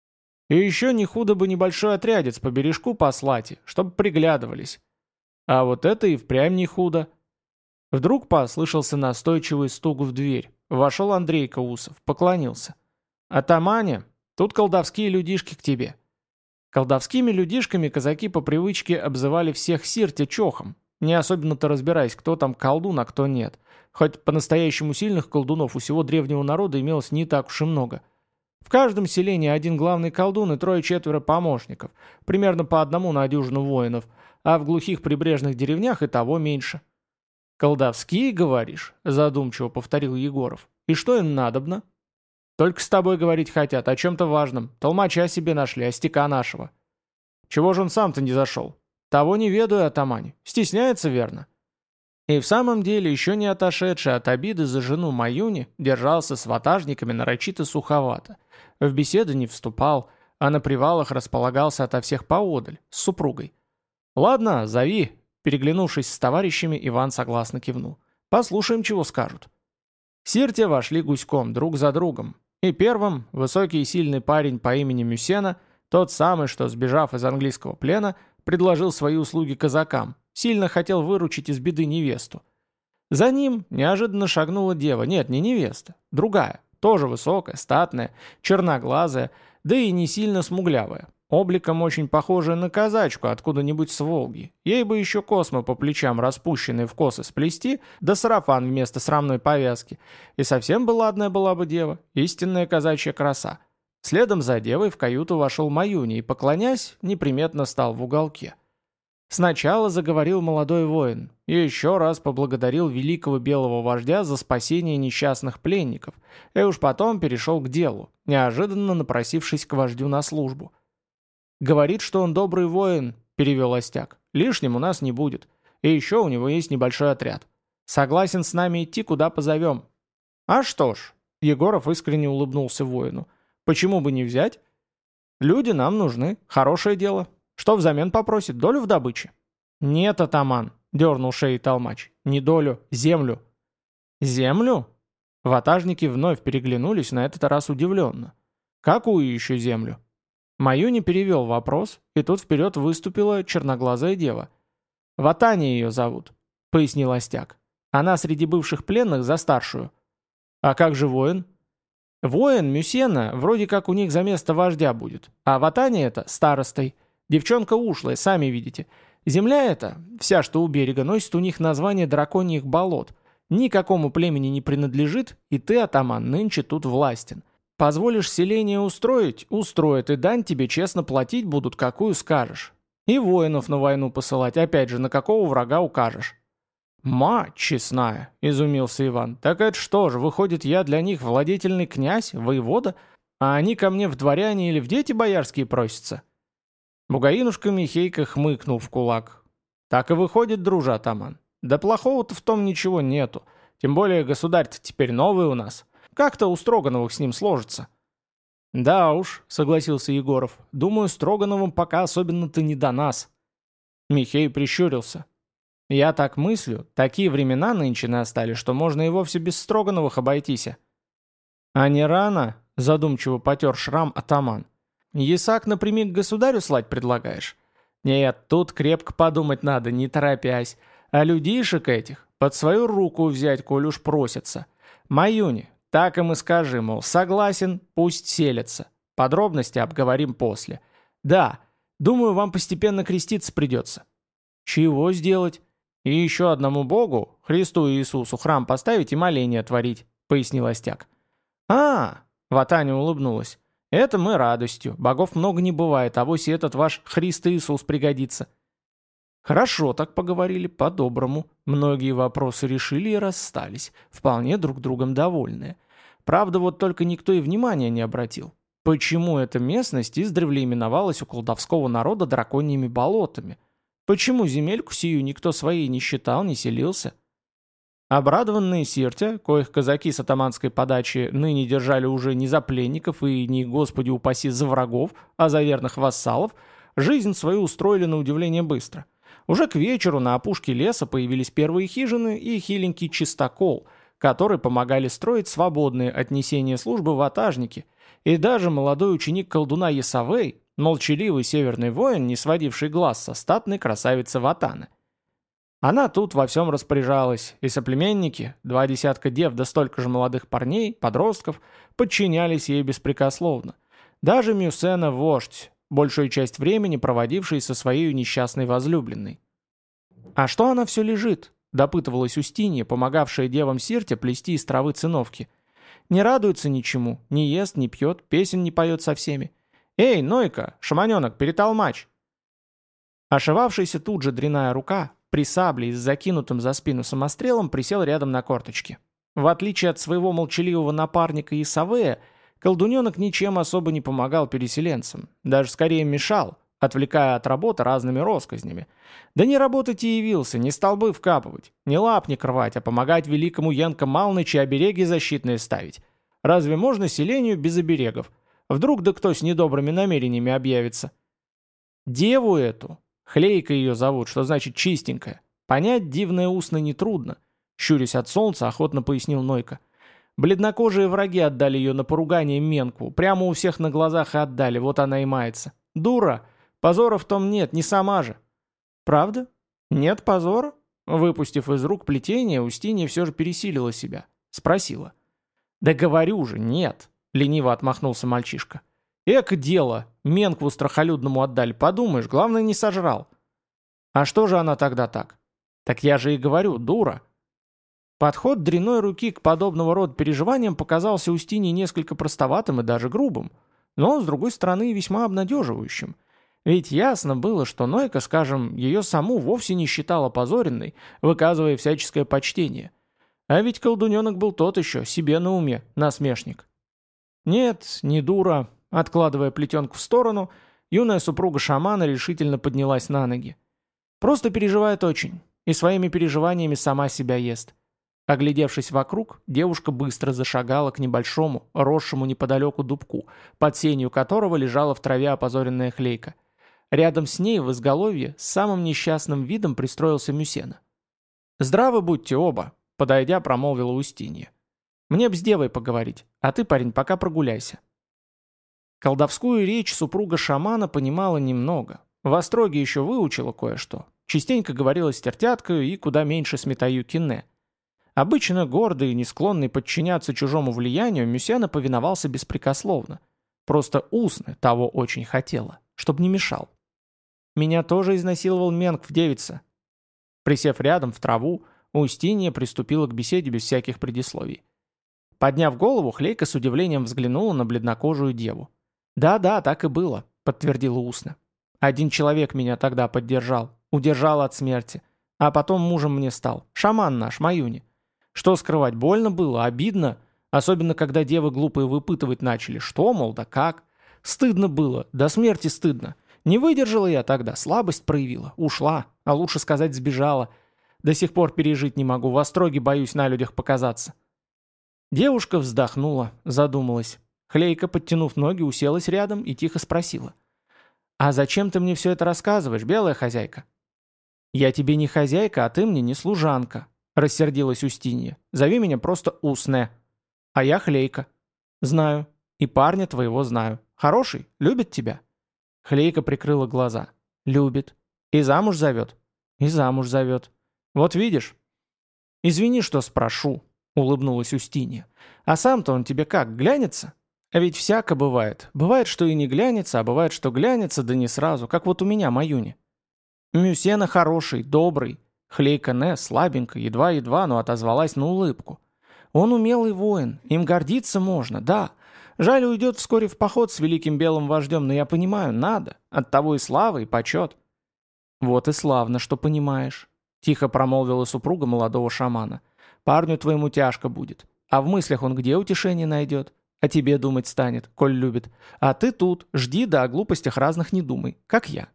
«И еще не худо бы небольшой отрядец по бережку послать, чтобы приглядывались». «А вот это и впрямь не худо». Вдруг послышался настойчивый стук в дверь. Вошел Андрейка Усов, поклонился. «Атамане, тут колдовские людишки к тебе». Колдовскими людишками казаки по привычке обзывали всех сирте чохом, не особенно-то разбираясь, кто там колдун, а кто нет. Хоть по-настоящему сильных колдунов у всего древнего народа имелось не так уж и много. В каждом селении один главный колдун и трое-четверо помощников, примерно по одному на дюжину воинов, а в глухих прибрежных деревнях и того меньше. «Колдовские, говоришь?» – задумчиво повторил Егоров. «И что им надобно?» «Только с тобой говорить хотят, о чем-то важном. Толмача себе нашли, остяка нашего». «Чего же он сам-то не зашел?» «Того не ведаю, атамане. Стесняется, верно?» И в самом деле, еще не отошедший от обиды за жену Маюни, держался с ватажниками нарочито суховато. В беседы не вступал, а на привалах располагался ото всех поодаль, с супругой. «Ладно, зови», — переглянувшись с товарищами, Иван согласно кивнул. «Послушаем, чего скажут». Сирте вошли гуськом, друг за другом. И первым высокий и сильный парень по имени Мюсена, тот самый, что, сбежав из английского плена, предложил свои услуги казакам, сильно хотел выручить из беды невесту. За ним неожиданно шагнула дева, нет, не невеста, другая, тоже высокая, статная, черноглазая, да и не сильно смуглявая, обликом очень похожая на казачку откуда-нибудь с Волги. Ей бы еще космы по плечам распущенные в косы сплести, да сарафан вместо срамной повязки, и совсем бы ладная была бы дева, истинная казачья краса. Следом за девой в каюту вошел Маюни и, поклонясь, неприметно стал в уголке. Сначала заговорил молодой воин и еще раз поблагодарил великого белого вождя за спасение несчастных пленников, и уж потом перешел к делу, неожиданно напросившись к вождю на службу. «Говорит, что он добрый воин», — перевел Остяк, — «лишним у нас не будет, и еще у него есть небольшой отряд. Согласен с нами идти, куда позовем». «А что ж», — Егоров искренне улыбнулся воину, — «почему бы не взять? Люди нам нужны, хорошее дело». Что взамен попросит? Долю в добыче? Нет, атаман, дернул шеей толмач. Не долю, землю. Землю? Ватажники вновь переглянулись, на этот раз удивленно. Какую еще землю? Маюни перевел вопрос, и тут вперед выступила черноглазая дева. Ватания ее зовут, пояснил Остяк. Она среди бывших пленных за старшую. А как же воин? Воин Мюсена вроде как у них за место вождя будет, а Ватания это старостой. Девчонка ушлая, сами видите. Земля эта, вся что у берега, носит у них название драконьих болот. Никакому племени не принадлежит, и ты, атаман, нынче тут властен. Позволишь селение устроить? Устроят, и дань тебе честно платить будут, какую скажешь. И воинов на войну посылать, опять же, на какого врага укажешь. «Мать честная!» — изумился Иван. «Так это что же, выходит, я для них владетельный князь, воевода? А они ко мне в дворяне или в дети боярские просятся?» Бугаинушка Михейка хмыкнул в кулак. «Так и выходит, дружа атаман. Да плохого-то в том ничего нету. Тем более государь-то теперь новый у нас. Как-то у Строгановых с ним сложится». «Да уж», — согласился Егоров, — «думаю, Строгановым пока особенно-то не до нас». Михей прищурился. «Я так мыслю, такие времена нынче настали, что можно и вовсе без Строгановых обойтись». «А не рано?» — задумчиво потер шрам атаман. «Ясак напрямик к государю слать предлагаешь?» «Нет, тут крепко подумать надо, не торопясь. А людишек этих под свою руку взять, коль уж просятся. Маюне, так им и скажи, мол, согласен, пусть селятся. Подробности обговорим после. Да, думаю, вам постепенно креститься придется». «Чего сделать?» «И еще одному Богу, Христу и Иисусу, храм поставить и моление творить», — пояснил Остяк. «А, — Ватаня улыбнулась, — это мы радостью. Богов много не бывает, а вось и этот ваш Христ Иисус пригодится». Хорошо так поговорили, по-доброму. Многие вопросы решили и расстались, вполне друг другом довольные. Правда, вот только никто и внимания не обратил. Почему эта местность издревле именовалась у колдовского народа драконьими болотами? Почему земельку сию никто своей не считал, не селился? Обрадованные сиртя, коих казаки с атаманской подачи ныне держали уже не за пленников и не, господи упаси, за врагов, а за верных вассалов, жизнь свою устроили на удивление быстро. Уже к вечеру на опушке леса появились первые хижины и хиленький чистокол, который помогали строить свободные от несения службы ватажники, и даже молодой ученик колдуна Ясавей, молчаливый северный воин, не сводивший глаз со статной красавицы Ватаны. Она тут во всем распоряжалась, и соплеменники, два десятка дев да столько же молодых парней, подростков, подчинялись ей беспрекословно. Даже Мюсена вождь, большую часть времени проводивший со своей несчастной возлюбленной. «А что она все лежит?» — допытывалась Устинья, помогавшая девам Сирте плести из травы циновки. «Не радуется ничему, не ест, не пьет, песен не поет со всеми. Эй, Нойка, шаманенок, перетолмачь!» Ошивавшаяся тут же дряная рука, при сабле и с закинутым за спину самострелом, присел рядом на корточки. В отличие от своего молчаливого напарника Исавея, колдуненок ничем особо не помогал переселенцам, даже скорее мешал, отвлекая от работы разными россказнями. Да не работать и явился, не столбы вкапывать, не лапник рвать, а помогать великому Янко Малнычу обереги защитные ставить. Разве можно селению без оберегов? Вдруг да кто с недобрыми намерениями объявится? Деву эту, Хлейка ее зовут, что значит чистенькая, понять дивное устно нетрудно, щурясь от солнца, охотно пояснил Нойка. Бледнокожие враги отдали ее на поругание Менку, прямо у всех на глазах и отдали, вот она и мается. Дура! Позора в том нет, не сама же. Правда? Нет позора? Выпустив из рук плетение, Устинья все же пересилила себя. Спросила. Да говорю же, нет, лениво отмахнулся мальчишка. Эк, дело, Менкву страхолюдному отдали, подумаешь, главное не сожрал. А что же она тогда так? Так я же и говорю, дура. Подход дряной руки к подобного рода переживаниям показался Устинье несколько простоватым и даже грубым, но, с другой стороны, весьма обнадеживающим. Ведь ясно было, что Нойка, скажем, ее саму вовсе не считала позоренной, выказывая всяческое почтение. А ведь колдуненок был тот еще, себе на уме, насмешник. Нет, не дура. Откладывая плетенку в сторону, юная супруга шамана решительно поднялась на ноги. Просто переживает очень, и своими переживаниями сама себя ест. Оглядевшись вокруг, девушка быстро зашагала к небольшому, росшему неподалеку дубку, под сенью которого лежала в траве опозоренная Хлейка. Рядом с ней, в изголовье, с самым несчастным видом пристроился Мюсена. «Здравы будьте оба», — подойдя, промолвила Устинья. «Мне б с девой поговорить, а ты, парень, пока прогуляйся». Колдовскую речь супруга шамана понимала немного. В Остроге еще выучила кое-что. Частенько говорила с тертяткою и куда меньше с Митаю Кине. Обычно гордый и не склонный подчиняться чужому влиянию, Мюсена повиновался беспрекословно. Просто устно того очень хотела, чтоб не мешал. «Меня тоже изнасиловал Менкв девица». Присев рядом в траву, Устинья приступила к беседе без всяких предисловий. Подняв голову, Хлейка с удивлением взглянула на бледнокожую деву. «Да-да, так и было», — подтвердила устно. «Один человек меня тогда поддержал, удержал от смерти, а потом мужем мне стал, шаман наш, Маюни. Что скрывать, больно было, обидно, Особенно, когда девы глупые выпытывать начали, что, мол, да как. Стыдно было, до смерти стыдно. Не выдержала я тогда, слабость проявила, ушла, а лучше сказать сбежала. До сих пор пережить не могу, в остроге боюсь на людях показаться». Девушка вздохнула, задумалась. Хлейка, подтянув ноги, уселась рядом и тихо спросила. «А зачем ты мне все это рассказываешь, белая хозяйка?» «Я тебе не хозяйка, а ты мне не служанка», — рассердилась Устинья. «Зови меня просто Усне». «А я Хлейка». «Знаю. И парня твоего знаю. Хороший, любит тебя?» Хлейка прикрыла глаза. «Любит. И замуж зовет?» «И замуж зовет. Вот видишь?» «Извини, что спрошу», — улыбнулась Устинья. «А сам-то он тебе как, глянется? А ведь всяко бывает. Бывает, что и не глянется, а бывает, что глянется, да не сразу, как вот у меня Маюни. Мюсена хороший, добрый. Хлейка Не слабенько, едва-едва, но отозвалась на улыбку. Он умелый воин, им гордиться можно, да. Жаль, уйдет вскоре в поход с великим белым вождем, но я понимаю, надо. Оттого и слава, и почет». «Вот и славно, что понимаешь», — тихо промолвила супруга молодого шамана. «Парню твоему тяжко будет. А в мыслях он где утешение найдет? О тебе думать станет, коль любит. А ты тут, жди, да о глупостях разных не думай, как я».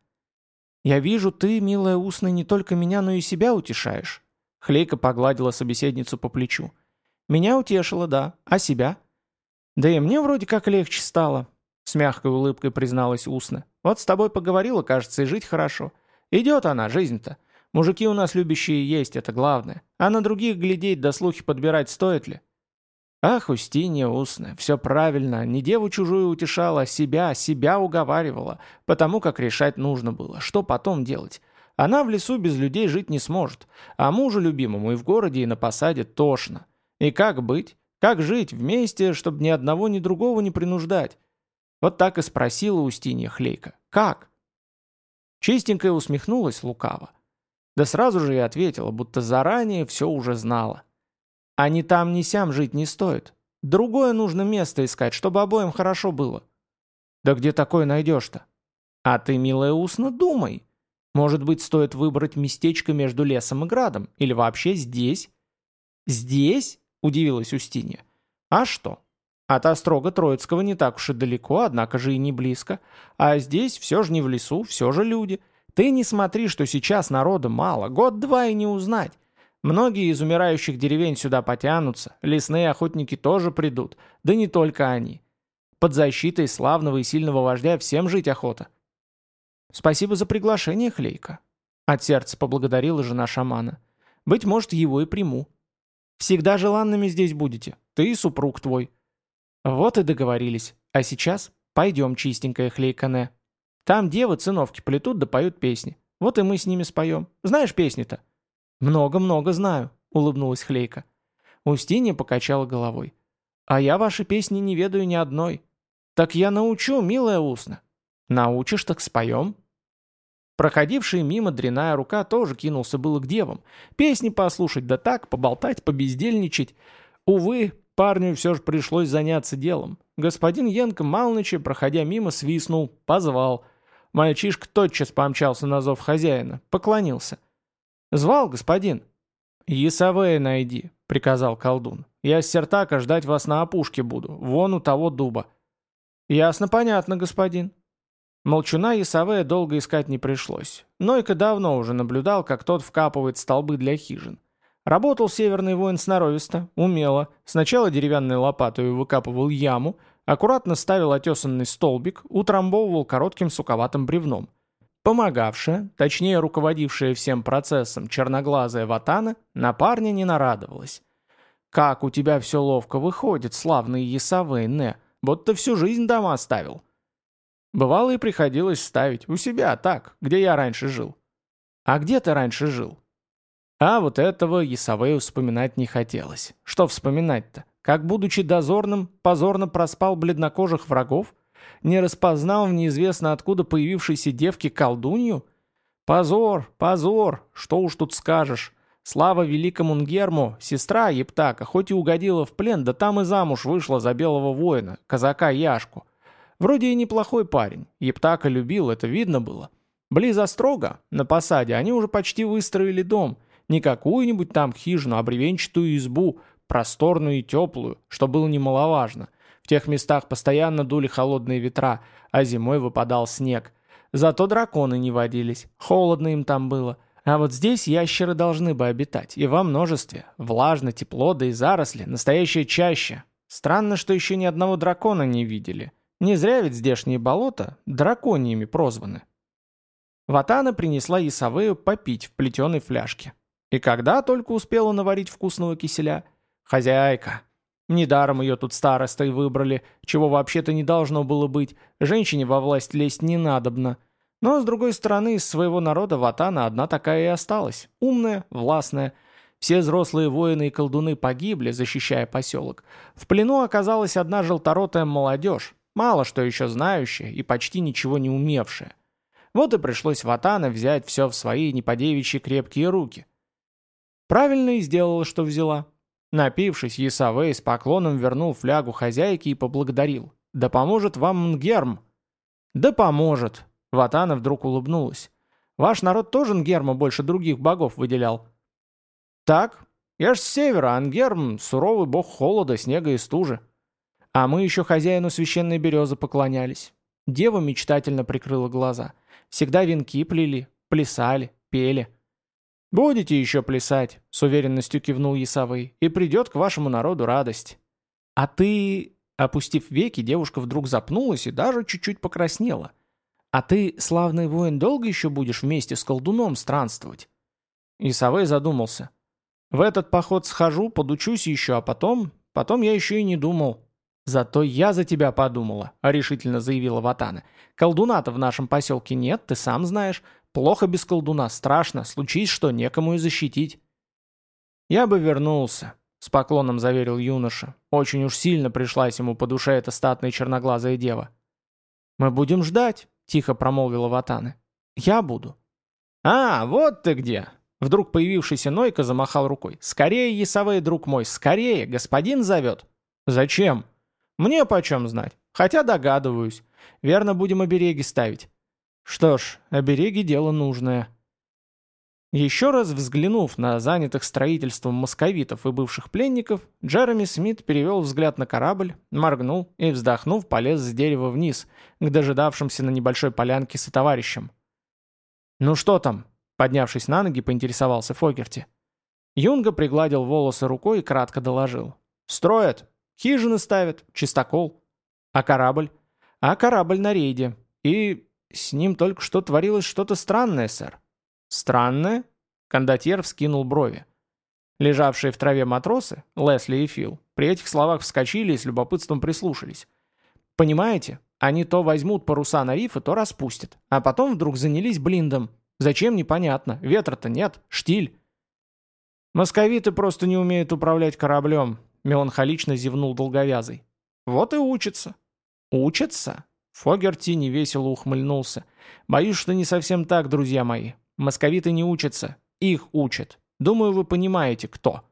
«Я вижу, ты, милая Усна, не только меня, но и себя утешаешь». Хлейка погладила собеседницу по плечу. «Меня утешила, да. А себя?» «Да и мне вроде как легче стало», — с мягкой улыбкой призналась Усна. «Вот с тобой поговорила, кажется, и жить хорошо. Идет она, жизнь-то. Мужики у нас любящие есть, это главное. А на других глядеть да слухи подбирать стоит ли?» «Ах, Устинья Усна, все правильно, не деву чужую утешала, а себя, себя уговаривала, потому как решать нужно было, что потом делать. Она в лесу без людей жить не сможет, а мужу любимому и в городе, и на посаде тошно. И как быть? Как жить вместе, чтобы ни одного, ни другого не принуждать?» Вот так и спросила Устинья Хлейка. «Как?» Чистенькая усмехнулась лукаво. Да сразу же и ответила, будто заранее все уже знала. «А ни там, ни сям жить не стоит. Другое нужно место искать, чтобы обоим хорошо было». «Да где такое найдешь-то?» «А ты, милая Усна, думай. Может быть, стоит выбрать местечко между лесом и градом? Или вообще здесь?» «Здесь?» — удивилась Устинья. «А что? От Острога Троицкого не так уж и далеко, однако же и не близко. А здесь все же не в лесу, все же люди. Ты не смотри, что сейчас народа мало, год-два и не узнать. Многие из умирающих деревень сюда потянутся, лесные охотники тоже придут, да не только они. Под защитой славного и сильного вождя всем жить охота». «Спасибо за приглашение, Хлейка», — от сердца поблагодарила жена шамана. «Быть может, его и приму. Всегда желанными здесь будете, ты и супруг твой». «Вот и договорились. А сейчас пойдем, чистенькая Хлейка Не. Там девы циновки плетут да поют песни. Вот и мы с ними споем. Знаешь песни-то?» «Много-много знаю», — улыбнулась Хлейка. Устинья покачала головой. «А я ваши песни не ведаю ни одной». «Так я научу, милая Усна». «Научишь, так споем». Проходивший мимо дряная рука тоже кинулся было к девам. Песни послушать, да так, поболтать, побездельничать. Увы, парню все же пришлось заняться делом. Господин Янка Малныча, проходя мимо, свистнул, позвал. Мальчишка тотчас помчался на зов хозяина, поклонился. «Звал, господин?» «Ясовея найди», — приказал колдун. «Я с Сертака ждать вас на опушке буду, вон у того дуба». «Ясно, понятно, господин». Молчуна Ясовея долго искать не пришлось. Нойка давно уже наблюдал, как тот вкапывает столбы для хижин. Работал северный воин сноровисто, умело. Сначала деревянной лопатой выкапывал яму, аккуратно ставил отесанный столбик, утрамбовывал коротким суковатым бревном. Помогавшая, точнее руководившая всем процессом черноглазая Ватана, на парня не нарадовалась. «Как у тебя все ловко выходит, славный Ясовей, не, будто всю жизнь дома ставил». «Бывало и приходилось ставить. У себя, так, где я раньше жил». «А где ты раньше жил?» А вот этого Ясовею вспоминать не хотелось. Что вспоминать-то? Как, будучи дозорным, позорно проспал бледнокожих врагов? Не распознал в неизвестно откуда появившейся девки колдунью? Позор, позор, что уж тут скажешь. Слава великому Нгерму, сестра Ептака, хоть и угодила в плен, да там и замуж вышла за белого воина, казака Яшку. Вроде и неплохой парень, Ептака любил, это видно было. Близ Острога, на посаде, они уже почти выстроили дом. Не какую-нибудь там хижину, а бревенчатую избу, просторную и теплую, что было немаловажно. В тех местах постоянно дули холодные ветра, а зимой выпадал снег. Зато драконы не водились, холодно им там было. А вот здесь ящеры должны бы обитать, и во множестве. Влажно, тепло, да и заросли, настоящая чаща. Странно, что еще ни одного дракона не видели. Не зря ведь здешние болота драконьими прозваны. Ватана принесла Ясавею попить в плетеной фляжке. И когда только успела наварить вкусного киселя? Хозяйка. Недаром ее тут старостой выбрали, чего вообще-то не должно было быть. Женщине во власть лезть не надобно. Но, с другой стороны, из своего народа Ватана одна такая и осталась. Умная, властная. Все взрослые воины и колдуны погибли, защищая поселок. В плену оказалась одна желторотая молодежь, мало что еще знающая и почти ничего не умевшая. Вот и пришлось Ватана взять все в свои неподевичьи крепкие руки. Правильно и сделала, что взяла. Напившись, Ясавей с поклоном вернул флягу хозяйке и поблагодарил. «Да поможет вам Нгерм!» «Да поможет!» Ватана вдруг улыбнулась. «Ваш народ тоже Нгерма больше других богов выделял?» «Так, я ж с севера, а Нгерм — суровый бог холода, снега и стужи. А мы еще хозяину священной березы поклонялись». Дева мечтательно прикрыла глаза. «Всегда венки плели, плясали, пели». «Будете еще плясать», — с уверенностью кивнул Ясавей, «и придет к вашему народу радость». «А ты...» Опустив веки, девушка вдруг запнулась и даже чуть-чуть покраснела. «А ты, славный воин, долго еще будешь вместе с колдуном странствовать?» Ясавей задумался. «В этот поход схожу, подучусь еще, а потом... Потом я еще и не думал». «Зато я за тебя подумала», — решительно заявила Ватана. «Колдуна-то в нашем поселке нет, ты сам знаешь. Плохо без колдуна, страшно, случись что, некому и защитить». «Я бы вернулся», — с поклоном заверил юноша. Очень уж сильно пришлась ему по душе эта статная черноглазая дева. «Мы будем ждать», — тихо промолвила Ватана. «Я буду». «А, вот ты где!» Вдруг появившийся Нойка замахал рукой. «Скорее, Ясавей, друг мой, скорее, господин зовет». «Зачем?» «Мне почем знать. Хотя догадываюсь. Верно, будем обереги ставить». «Что ж, обереги — дело нужное». Еще раз взглянув на занятых строительством московитов и бывших пленников, Джереми Смит перевел взгляд на корабль, моргнул и, вздохнув, полез с дерева вниз, к дожидавшимся на небольшой полянке сотоварищам. «Ну что там?» — поднявшись на ноги, поинтересовался Фогерти. Юнга пригладил волосы рукой и кратко доложил. «Строят. Хижины ставят. Чистокол. А корабль?» «А корабль на рейде. И с ним только что творилось что-то странное, сэр». «Странное?» — кондотьер вскинул брови. Лежавшие в траве матросы, Лесли и Фил, при этих словах вскочили и с любопытством прислушались. «Понимаете, они то возьмут паруса на риф и то распустят, а потом вдруг занялись блиндом. Зачем, непонятно. Ветра-то нет, штиль». «Московиты просто не умеют управлять кораблем», — меланхолично зевнул долговязый. «Вот и учатся». «Учатся?» — Фогерти невесело ухмыльнулся. «Боюсь, что не совсем так, друзья мои. Московиты не учатся, их учат. Думаю, вы понимаете, кто».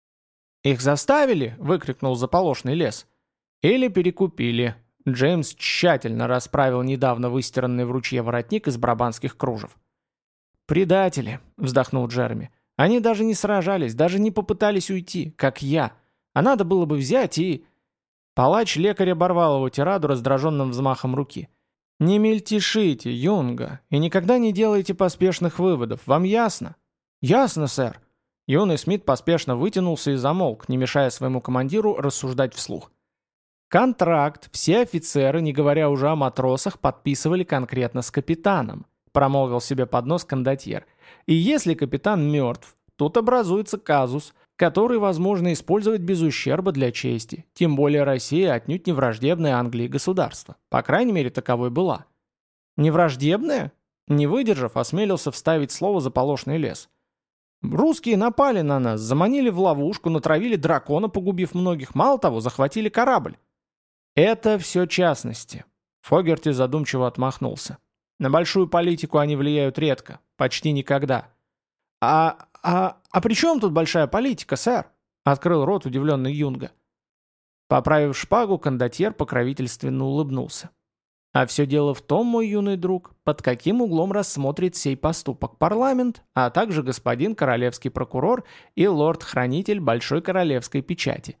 «Их заставили?» — выкрикнул заполошный лес. «Или перекупили». Джеймс тщательно расправил недавно выстиранный в ручье воротник из брабанских кружев. «Предатели», — вздохнул Джереми. «Они даже не сражались, даже не попытались уйти, как я. А надо было бы взять и...» Палач-лекарь оборвал его тираду раздраженным взмахом руки. «Не мельтешите, Юнга, и никогда не делайте поспешных выводов. Вам ясно?» «Ясно, сэр». Юный Смит поспешно вытянулся и замолк, не мешая своему командиру рассуждать вслух. «Контракт все офицеры, не говоря уже о матросах, подписывали конкретно с капитаном», промолвил себе под нос кондотьер. «И если капитан мертв, тут образуется казус, который возможно использовать без ущерба для чести, тем более Россия отнюдь не враждебная Англии государство, по крайней мере таковой была». «Не враждебная?» Не выдержав, осмелился вставить слово заполошный лес. «Русские напали на нас, заманили в ловушку, натравили дракона, погубив многих, мало того, захватили корабль». «Это все частности», — Фогерти задумчиво отмахнулся. «На большую политику они влияют редко, почти никогда». «А... а... а при чем тут большая политика, сэр?» — открыл рот удивленный Юнга. Поправив шпагу, кондотьер покровительственно улыбнулся. А все дело в том, мой юный друг, под каким углом рассмотрит сей поступок парламент, а также господин королевский прокурор и лорд-хранитель Большой королевской печати.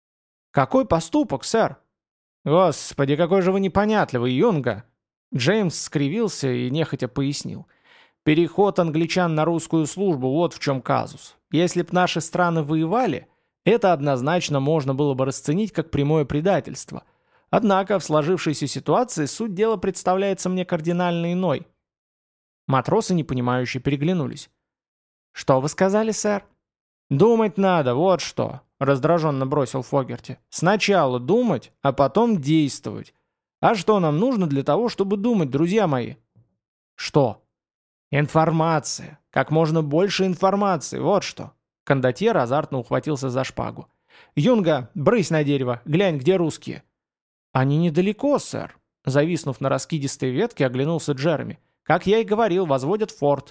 «Какой поступок, сэр?» «Господи, какой же вы непонятливый, Юнга!» Джеймс скривился и нехотя пояснил. «Переход англичан на русскую службу, вот в чем казус. Если б наши страны воевали, это однозначно можно было бы расценить как прямое предательство. Однако в сложившейся ситуации суть дела представляется мне кардинально иной». Матросы, непонимающе, переглянулись. «Что вы сказали, сэр?» «Думать надо, вот что», — раздраженно бросил Фогерти. «Сначала думать, а потом действовать. А что нам нужно для того, чтобы думать, друзья мои?» «Что?» «Информация. Как можно больше информации, вот что». Кондотьер азартно ухватился за шпагу. «Юнга, брысь на дерево, глянь, где русские». «Они недалеко, сэр». Зависнув на раскидистой ветке, оглянулся Джереми. «Как я и говорил, возводят форт».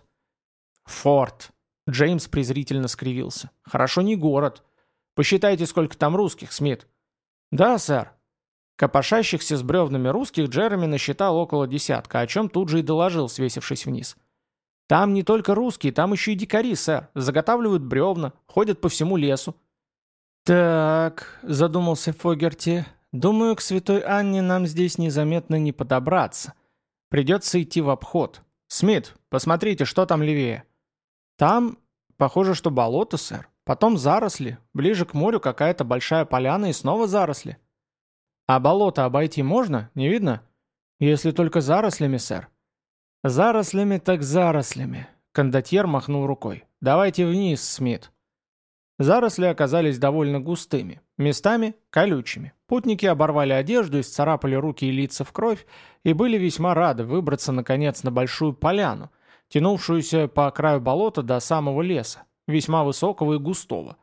«Форт». Джеймс презрительно скривился. «Хорошо, не город. Посчитайте, сколько там русских, Смит». «Да, сэр». Копошащихся с бревнами русских Джереми насчитал около десятка, о чем тут же и доложил, свесившись вниз. «Там не только русские, там еще и дикари, сэр. Заготавливают бревна, ходят по всему лесу». «Так», — задумался Фогерти, — «думаю, к святой Анне нам здесь незаметно не подобраться. Придется идти в обход. Смит, посмотрите, что там левее». «Там, похоже, что болото, сэр. Потом заросли. Ближе к морю какая-то большая поляна и снова заросли». «А болото обойти можно? Не видно?» «Если только зарослями, сэр». «Зарослями так зарослями», — кондотьер махнул рукой. «Давайте вниз, Смит». Заросли оказались довольно густыми, местами колючими. Путники оборвали одежду, исцарапали руки и лица в кровь и были весьма рады выбраться, наконец, на большую поляну, тянувшуюся по краю болота до самого леса, весьма высокого и густого.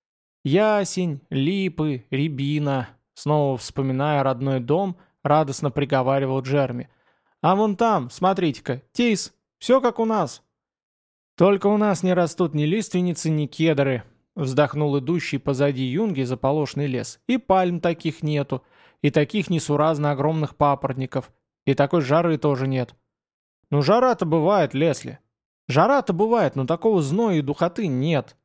Ясень, липы, рябина, снова вспоминая родной дом, радостно приговаривал Джерми. «А вон там, смотрите-ка, тис, все как у нас». «Только у нас не растут ни лиственницы, ни кедры», — вздохнул идущий позади Юнги заполошный лес. «И пальм таких нету, и таких несуразно огромных папоротников, и такой жары тоже нет». «Ну жара-то бывает, Лесли». «Жара-то бывает, но такого зноя и духоты нет».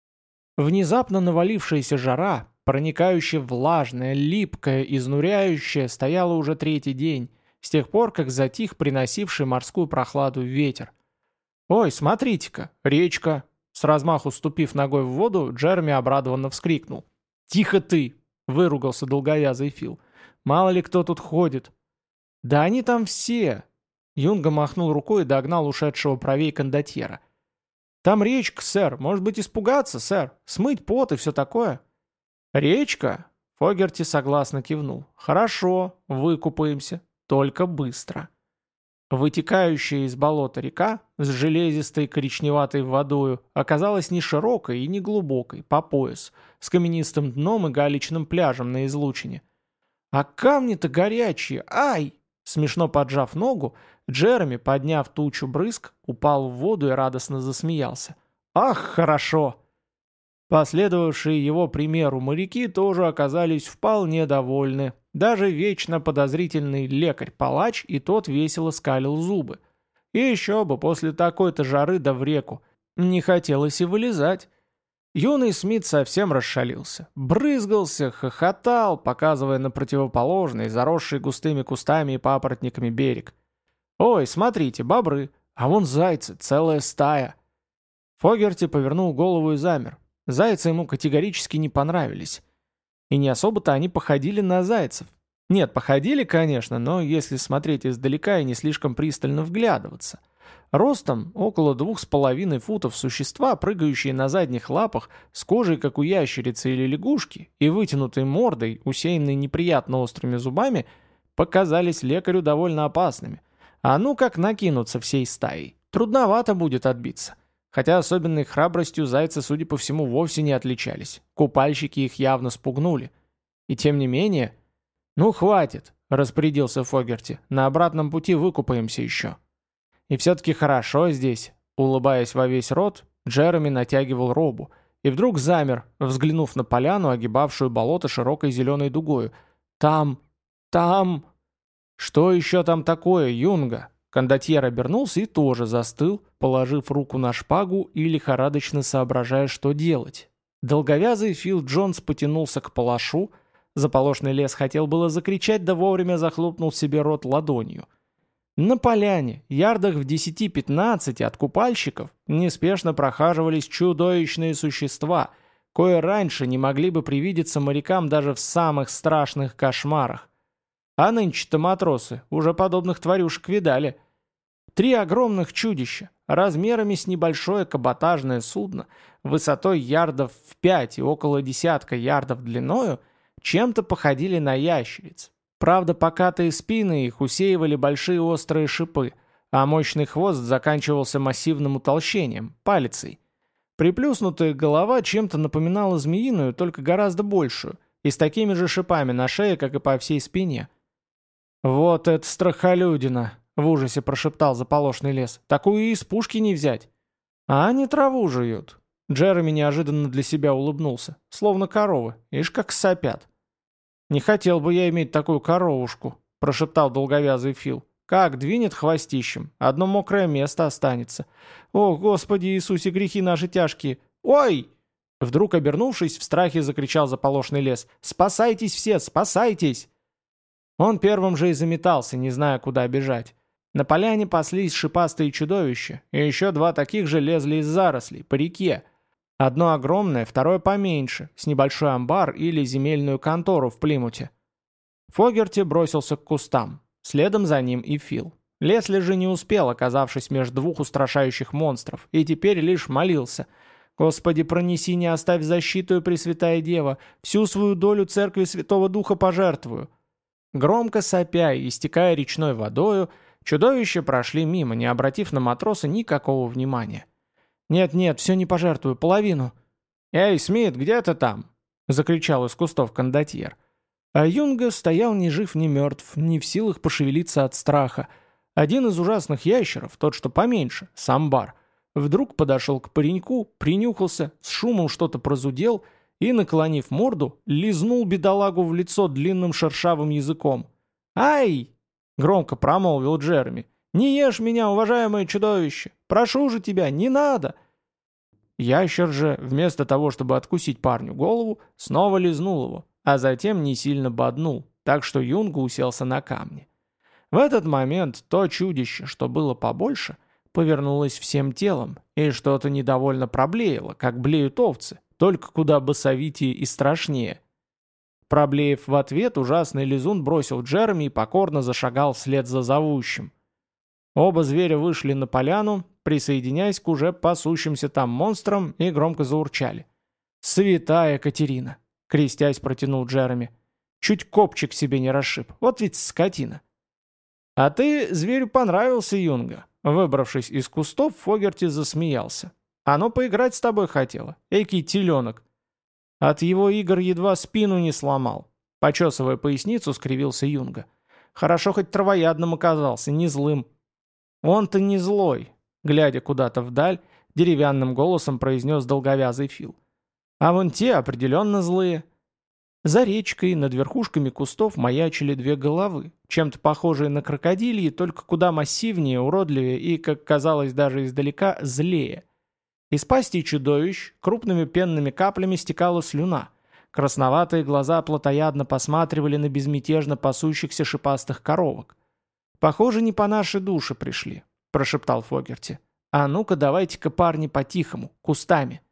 Внезапно навалившаяся жара, проникающая влажная, липкая, изнуряющая, стояла уже третий день, с тех пор, как затих приносивший морскую прохладу ветер. «Ой, смотрите-ка, речка!» С размаху ступив ногой в воду, Джереми обрадованно вскрикнул. «Тихо ты!» — выругался долговязый Фил. «Мало ли кто тут ходит». «Да они там все!» Юнга махнул рукой и догнал ушедшего правей кондотьера. «Там речка, сэр. Может быть, испугаться, сэр? Смыть пот и все такое?» «Речка?» — Фогерти согласно кивнул. «Хорошо, выкупаемся. Только быстро». Вытекающая из болота река с железистой коричневатой водою оказалась не широкой и не глубокой, по пояс, с каменистым дном и галечным пляжем на излучине. «А камни-то горячие! Ай!» Смешно поджав ногу, Джереми, подняв тучу брызг, упал в воду и радостно засмеялся. «Ах, хорошо!» Последовавшие его примеру моряки тоже оказались вполне довольны. Даже вечно подозрительный лекарь-палач и тот весело скалил зубы. И еще бы, после такой-то жары да в реку. Не хотелось и вылезать. Юный Смит совсем расшалился. Брызгался, хохотал, показывая на противоположный, заросший густыми кустами и папоротниками берег. «Ой, смотрите, бобры! А вон зайцы, целая стая!» Фогерти повернул голову и замер. Зайцы ему категорически не понравились. И не особо-то они походили на зайцев. Нет, походили, конечно, но если смотреть издалека и не слишком пристально вглядываться. Ростом около двух с половиной футов существа, прыгающие на задних лапах, с кожей, как у ящерицы или лягушки, и вытянутой мордой, усеянной неприятно острыми зубами, показались лекарю довольно опасными. А ну как накинуться всей стаей. Трудновато будет отбиться. Хотя особенной храбростью зайцы, судя по всему, вовсе не отличались. Купальщики их явно спугнули. И тем не менее... «Ну, хватит», — распорядился Фогерти. «На обратном пути выкупаемся еще». «И все-таки хорошо здесь», — улыбаясь во весь рот, Джереми натягивал робу. И вдруг замер, взглянув на поляну, огибавшую болото широкой зеленой дугою. «Там... там...» «Что еще там такое, Юнга?» Кондотьер обернулся и тоже застыл, положив руку на шпагу и лихорадочно соображая, что делать. Долговязый Фил Джонс потянулся к палашу, заполошный лес хотел было закричать, да вовремя захлопнул себе рот ладонью. На поляне, ярдах в десяти-пятнадцати от купальщиков, неспешно прохаживались чудовищные существа, кое раньше не могли бы привидеться морякам даже в самых страшных кошмарах. А нынче-то матросы уже подобных тварюшек видали. Три огромных чудища, размерами с небольшое каботажное судно, высотой ярдов в пять и около десятка ярдов длиною, чем-то походили на ящериц. Правда, покатые спины их усеивали большие острые шипы, а мощный хвост заканчивался массивным утолщением, палицей. Приплюснутая голова чем-то напоминала змеиную, только гораздо большую, и с такими же шипами на шее, как и по всей спине. «Вот это страхолюдина!» — в ужасе прошептал заполошный лес. «Такую и из пушки не взять!» «А они траву жуют!» Джереми неожиданно для себя улыбнулся. «Словно коровы, ишь как сопят!» «Не хотел бы я иметь такую коровушку!» — прошептал долговязый Фил. «Как двинет хвостищем, одно мокрое место останется. О, Господи Иисусе, грехи наши тяжкие! Ой!» Вдруг, обернувшись, в страхе закричал заполошный лес. «Спасайтесь все, спасайтесь!» Он первым же и заметался, не зная, куда бежать. На поляне паслись шипастые чудовища, и еще два таких же лезли из зарослей, по реке. Одно огромное, второе поменьше, с небольшой амбар или земельную контору в Плимуте. Фогерти бросился к кустам, следом за ним и Фил. Лесли же не успел, оказавшись между двух устрашающих монстров, и теперь лишь молился. «Господи, пронеси, не оставь защиту, Пресвятая Дева, всю свою долю Церкви Святого Духа пожертвую». Громко сопя и истекая речной водою, чудовища прошли мимо, не обратив на матроса никакого внимания. «Нет-нет, все не пожертвую, половину». «Эй, Смит, где ты там?» — закричал из кустов кондотьер. А Юнга стоял ни жив, ни мертв, ни в силах пошевелиться от страха. Один из ужасных ящеров, тот, что поменьше, самбар, вдруг подошел к пареньку, принюхался, с шумом что-то прозудел и, наклонив морду, лизнул бедолагу в лицо длинным шершавым языком. «Ай!» — громко промолвил Джереми. «Не ешь меня, уважаемое чудовище! Прошу же тебя, не надо!» Ящер же, вместо того, чтобы откусить парню голову, снова лизнул его, а затем не сильно боднул, так что Юнга уселся на камни. В этот момент то чудище, что было побольше, повернулось всем телом и что-то недовольно проблеяло, как блеют овцы, только куда басовитее и страшнее. Проблеев в ответ, ужасный лизун бросил Джереми и покорно зашагал вслед за зовущим. Оба зверя вышли на поляну, присоединяясь к уже пасущимся там монстрам, и громко заурчали. «Святая Катерина!» — крестясь протянул Джереми. «Чуть копчик себе не расшиб, вот ведь скотина!» «А ты зверю понравился, Юнга!» Выбравшись из кустов, Фогерти засмеялся. «Оно поиграть с тобой хотело, экий теленок!» От его игр едва спину не сломал. Почесывая поясницу, скривился Юнга. «Хорошо хоть травоядным оказался, не злым». «Он-то не злой», — глядя куда-то вдаль, деревянным голосом произнес долговязый Фил. «А вон те определенно злые». За речкой над верхушками кустов маячили две головы, чем-то похожие на крокодильи, только куда массивнее, уродливее и, как казалось даже издалека, злее. Из пасти чудовищ крупными пенными каплями стекала слюна. Красноватые глаза плотоядно посматривали на безмятежно пасущихся шипастых коровок. «Похоже, не по нашей душе пришли», — прошептал Фогерти. «А ну-ка, давайте-ка, парни, по-тихому, кустами».